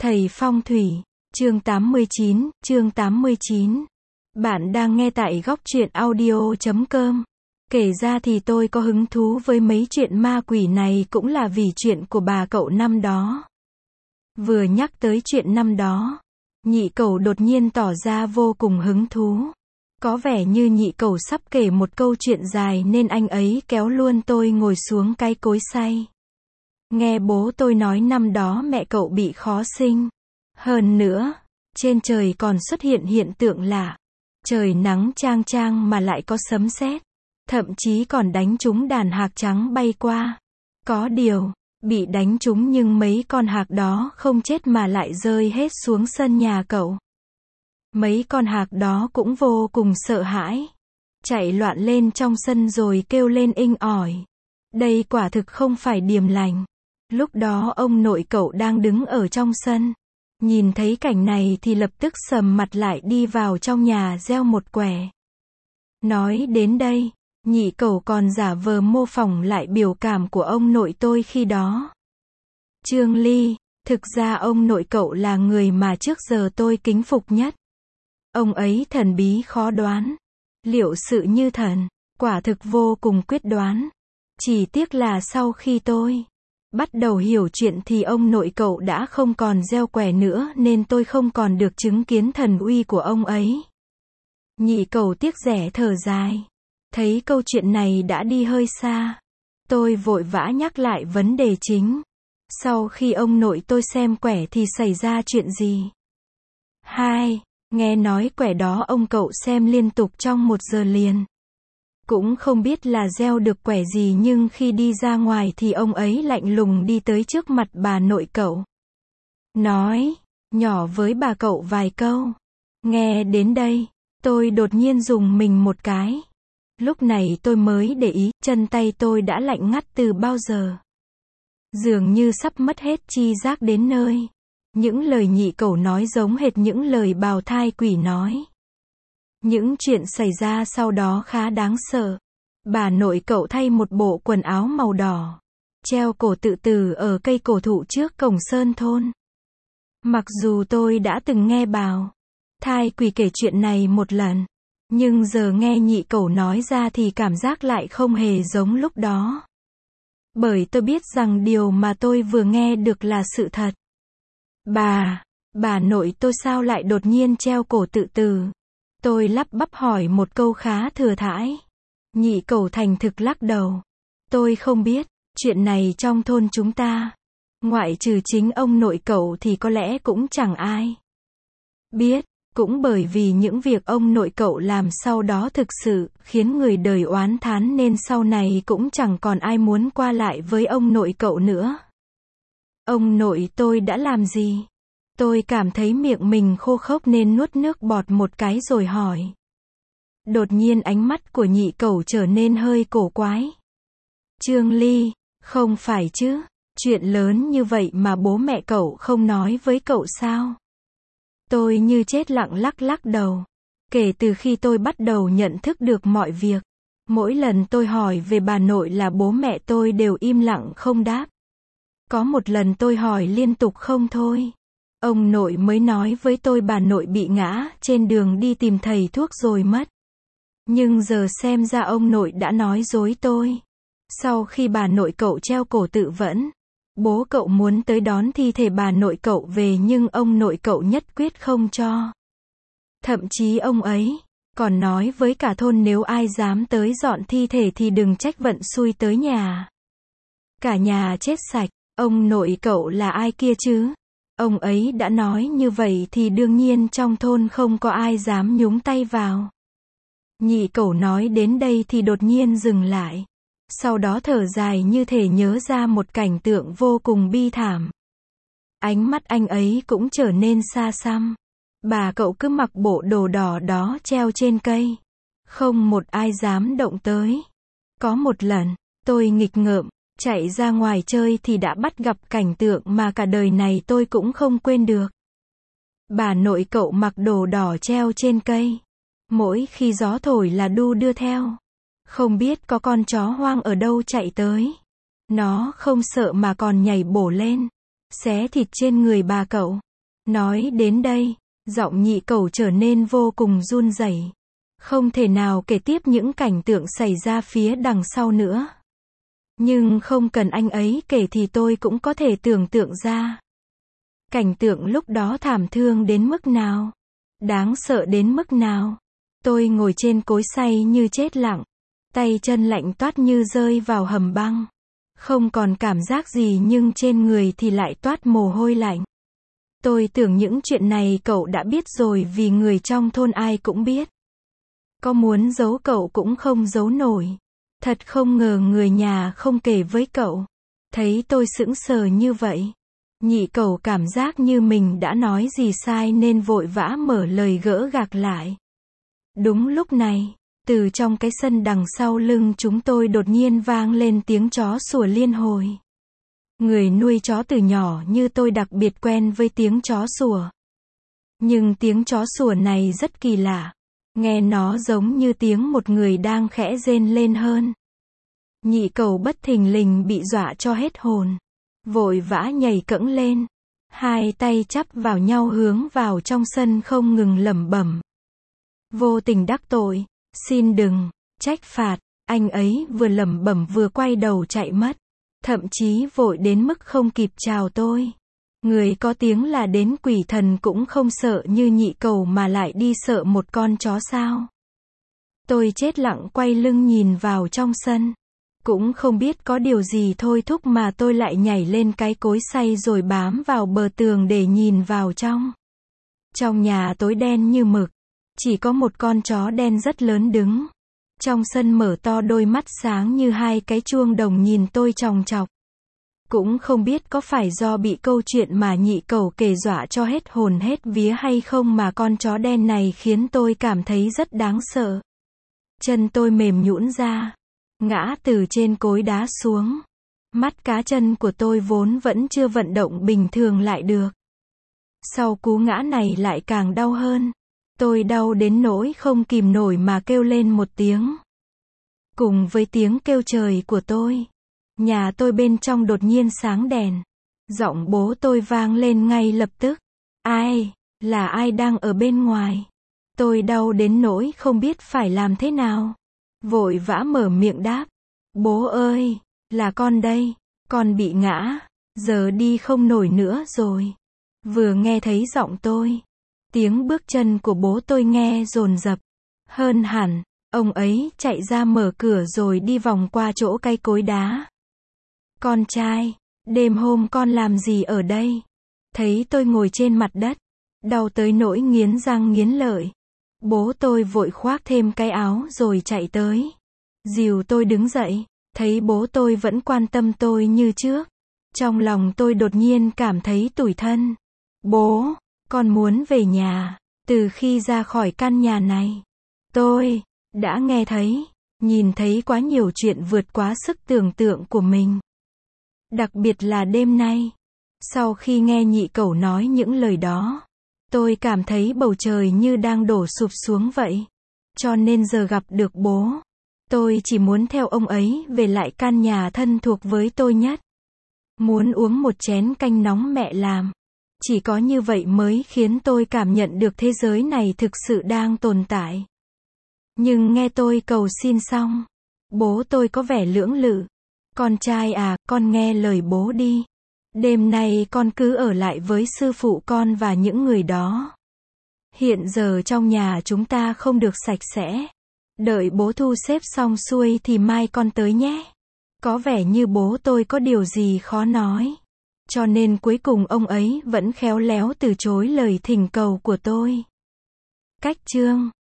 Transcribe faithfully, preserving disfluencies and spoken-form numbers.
Thầy phong thủy, chương tám mươi chín, chương tám mươi chín. Bạn đang nghe tại góc truyện audio chấm com. Kể ra thì tôi có hứng thú với mấy chuyện ma quỷ này cũng là vì chuyện của bà cậu năm đó. Vừa nhắc tới chuyện năm đó, nhị cậu đột nhiên tỏ ra vô cùng hứng thú. Có vẻ như nhị cậu sắp kể một câu chuyện dài nên anh ấy kéo luôn tôi ngồi xuống cái cối xay. Nghe bố tôi nói năm đó mẹ cậu bị khó sinh. Hơn nữa, trên trời còn xuất hiện hiện tượng lạ. Trời nắng chang chang mà lại có sấm sét. Thậm chí còn đánh trúng đàn hạc trắng bay qua. Có điều, bị đánh trúng nhưng mấy con hạc đó không chết mà lại rơi hết xuống sân nhà cậu. Mấy con hạc đó cũng vô cùng sợ hãi. Chạy loạn lên trong sân rồi kêu lên inh ỏi. Đây quả thực không phải điềm lành. Lúc đó ông nội cậu đang đứng ở trong sân. Nhìn thấy cảnh này thì lập tức sầm mặt lại đi vào trong nhà gieo một quẻ. Nói đến đây, nhị cậu còn giả vờ mô phỏng lại biểu cảm của ông nội tôi khi đó. Trương Ly, thực ra ông nội cậu là người mà trước giờ tôi kính phục nhất. Ông ấy thần bí khó đoán. Liệu sự như thần, quả thực vô cùng quyết đoán. Chỉ tiếc là sau khi tôi bắt đầu hiểu chuyện thì ông nội cậu đã không còn gieo quẻ nữa nên tôi không còn được chứng kiến thần uy của ông ấy. Nhị cậu tiếc rẻ thở dài. Thấy câu chuyện này đã đi hơi xa. Tôi vội vã nhắc lại vấn đề chính. Sau khi ông nội tôi xem quẻ thì xảy ra chuyện gì? Hai, nghe nói quẻ đó ông cậu xem liên tục trong một giờ liền. Cũng không biết là gieo được quẻ gì nhưng khi đi ra ngoài thì ông ấy lạnh lùng đi tới trước mặt bà nội cậu. Nói, nhỏ với bà cậu vài câu. Nghe đến đây, tôi đột nhiên rùng mình một cái. Lúc này tôi mới để ý, chân tay tôi đã lạnh ngắt từ bao giờ. Dường như sắp mất hết chi giác đến nơi. Những lời nhị cậu nói giống hệt những lời bào thai quỷ nói. Những chuyện xảy ra sau đó khá đáng sợ. Bà nội cậu thay một bộ quần áo màu đỏ, treo cổ tự tử ở cây cổ thụ trước cổng sơn thôn. Mặc dù tôi đã từng nghe bào thai quỷ kể chuyện này một lần, nhưng giờ nghe nhị cậu nói ra thì cảm giác lại không hề giống lúc đó. Bởi tôi biết rằng điều mà tôi vừa nghe được là sự thật. Bà, bà nội tôi sao lại đột nhiên treo cổ tự tử? Tôi lắp bắp hỏi một câu khá thừa thãi. Nhị cậu thành thực lắc đầu. Tôi không biết, chuyện này trong thôn chúng ta, ngoại trừ chính ông nội cậu thì có lẽ cũng chẳng ai biết. Cũng bởi vì những việc ông nội cậu làm sau đó thực sự khiến người đời oán thán nên sau này cũng chẳng còn ai muốn qua lại với ông nội cậu nữa. Ông nội tôi đã làm gì? Tôi cảm thấy miệng mình khô khốc nên nuốt nước bọt một cái rồi hỏi. Đột nhiên ánh mắt của nhị cậu trở nên hơi cổ quái. Trương Ly, không phải chứ, chuyện lớn như vậy mà bố mẹ cậu không nói với cậu sao? Tôi như chết lặng lắc lắc đầu. Kể từ khi tôi bắt đầu nhận thức được mọi việc, mỗi lần tôi hỏi về bà nội là bố mẹ tôi đều im lặng không đáp. Có một lần tôi hỏi liên tục không thôi. Ông nội mới nói với tôi bà nội bị ngã trên đường đi tìm thầy thuốc rồi mất. Nhưng giờ xem ra ông nội đã nói dối tôi. Sau khi bà nội cậu treo cổ tự vẫn, bố cậu muốn tới đón thi thể bà nội cậu về nhưng ông nội cậu nhất quyết không cho. Thậm chí ông ấy còn nói với cả thôn nếu ai dám tới dọn thi thể thì đừng trách vận xui tới nhà. Cả nhà chết sạch. Ông nội cậu là ai kia chứ? Ông ấy đã nói như vậy thì đương nhiên trong thôn không có ai dám nhúng tay vào. Nhị cậu nói đến đây thì đột nhiên dừng lại. Sau đó thở dài như thể nhớ ra một cảnh tượng vô cùng bi thảm. Ánh mắt anh ấy cũng trở nên xa xăm. Bà cậu cứ mặc bộ đồ đỏ đó treo trên cây. Không một ai dám động tới. Có một lần, tôi nghịch ngợm, chạy ra ngoài chơi thì đã bắt gặp cảnh tượng mà cả đời này tôi cũng không quên được. Bà nội cậu mặc đồ đỏ treo trên cây. Mỗi khi gió thổi là đu đưa theo. Không biết có con chó hoang ở đâu chạy tới. Nó không sợ mà còn nhảy bổ lên, xé thịt trên người bà cậu. Nói đến đây, giọng nhị cẩu trở nên vô cùng run rẩy. Không thể nào kể tiếp những cảnh tượng xảy ra phía đằng sau nữa. Nhưng không cần anh ấy kể thì tôi cũng có thể tưởng tượng ra. Cảnh tượng lúc đó thảm thương đến mức nào. Đáng sợ đến mức nào. Tôi ngồi trên cối xay như chết lặng. Tay chân lạnh toát như rơi vào hầm băng. Không còn cảm giác gì nhưng trên người thì lại toát mồ hôi lạnh. Tôi tưởng những chuyện này cậu đã biết rồi vì người trong thôn ai cũng biết. Có muốn giấu cậu cũng không giấu nổi. Thật không ngờ người nhà không kể với cậu. Thấy tôi sững sờ như vậy. Nhị cẩu cảm giác như mình đã nói gì sai nên vội vã mở lời gỡ gạc lại. Đúng lúc này, từ trong cái sân đằng sau lưng chúng tôi đột nhiên vang lên tiếng chó sủa liên hồi. Người nuôi chó từ nhỏ như tôi đặc biệt quen với tiếng chó sủa. Nhưng tiếng chó sủa này rất kỳ lạ. Nghe nó giống như tiếng một người đang khẽ rên lên hơn. Nhị cẩu bất thình lình bị dọa cho hết hồn. Vội vã nhảy cẫng lên. Hai tay chắp vào nhau hướng vào trong sân không ngừng lẩm bẩm. Vô tình đắc tội, xin đừng, trách phạt. Anh ấy vừa lẩm bẩm vừa quay đầu chạy mất. Thậm chí vội đến mức không kịp chào tôi. Người có tiếng là đến quỷ thần cũng không sợ như nhị cẩu mà lại đi sợ một con chó sao. Tôi chết lặng quay lưng nhìn vào trong sân. Cũng không biết có điều gì thôi thúc mà tôi lại nhảy lên cái cối xay rồi bám vào bờ tường để nhìn vào trong. Trong nhà tối đen như mực. Chỉ có một con chó đen rất lớn đứng. Trong sân mở to đôi mắt sáng như hai cái chuông đồng nhìn tôi chòng chọc. Cũng không biết có phải do bị câu chuyện mà nhị cẩu kể dọa cho hết hồn hết vía hay không mà con chó đen này khiến tôi cảm thấy rất đáng sợ. Chân tôi mềm nhũn ra. Ngã từ trên cối đá xuống. Mắt cá chân của tôi vốn vẫn chưa vận động bình thường lại được. Sau cú ngã này lại càng đau hơn. Tôi đau đến nỗi không kìm nổi mà kêu lên một tiếng. Cùng với tiếng kêu trời của tôi, nhà tôi bên trong đột nhiên sáng đèn. Giọng bố tôi vang lên ngay lập tức. Ai, là ai đang ở bên ngoài? Tôi đau đến nỗi không biết phải làm thế nào. Vội vã mở miệng đáp. Bố ơi, là con đây, con bị ngã, giờ đi không nổi nữa rồi. Vừa nghe thấy giọng tôi, tiếng bước chân của bố tôi nghe dồn dập hơn hẳn. Ông ấy chạy ra mở cửa rồi đi vòng qua chỗ cây cối đá. Con trai, đêm hôm con làm gì ở đây? Thấy tôi ngồi trên mặt đất, đau tới nỗi nghiến răng nghiến lợi. Bố tôi vội khoác thêm cái áo rồi chạy tới. Dìu tôi đứng dậy, thấy bố tôi vẫn quan tâm tôi như trước. Trong lòng tôi đột nhiên cảm thấy tủi thân. Bố, con muốn về nhà. Từ khi ra khỏi căn nhà này, tôi đã nghe thấy, nhìn thấy quá nhiều chuyện vượt quá sức tưởng tượng của mình. Đặc biệt là đêm nay. Sau khi nghe nhị cẩu nói những lời đó, tôi cảm thấy bầu trời như đang đổ sụp xuống vậy. Cho nên giờ gặp được bố, tôi chỉ muốn theo ông ấy về lại căn nhà thân thuộc với tôi nhất. Muốn uống một chén canh nóng mẹ làm. Chỉ có như vậy mới khiến tôi cảm nhận được thế giới này thực sự đang tồn tại. Nhưng nghe tôi cầu xin xong, bố tôi có vẻ lưỡng lự. Con trai à, con nghe lời bố đi. Đêm nay con cứ ở lại với sư phụ con và những người đó. Hiện giờ trong nhà chúng ta không được sạch sẽ. Đợi bố thu xếp xong xuôi thì mai con tới nhé. Có vẻ như bố tôi có điều gì khó nói. Cho nên cuối cùng ông ấy vẫn khéo léo từ chối lời thỉnh cầu của tôi. Cách chương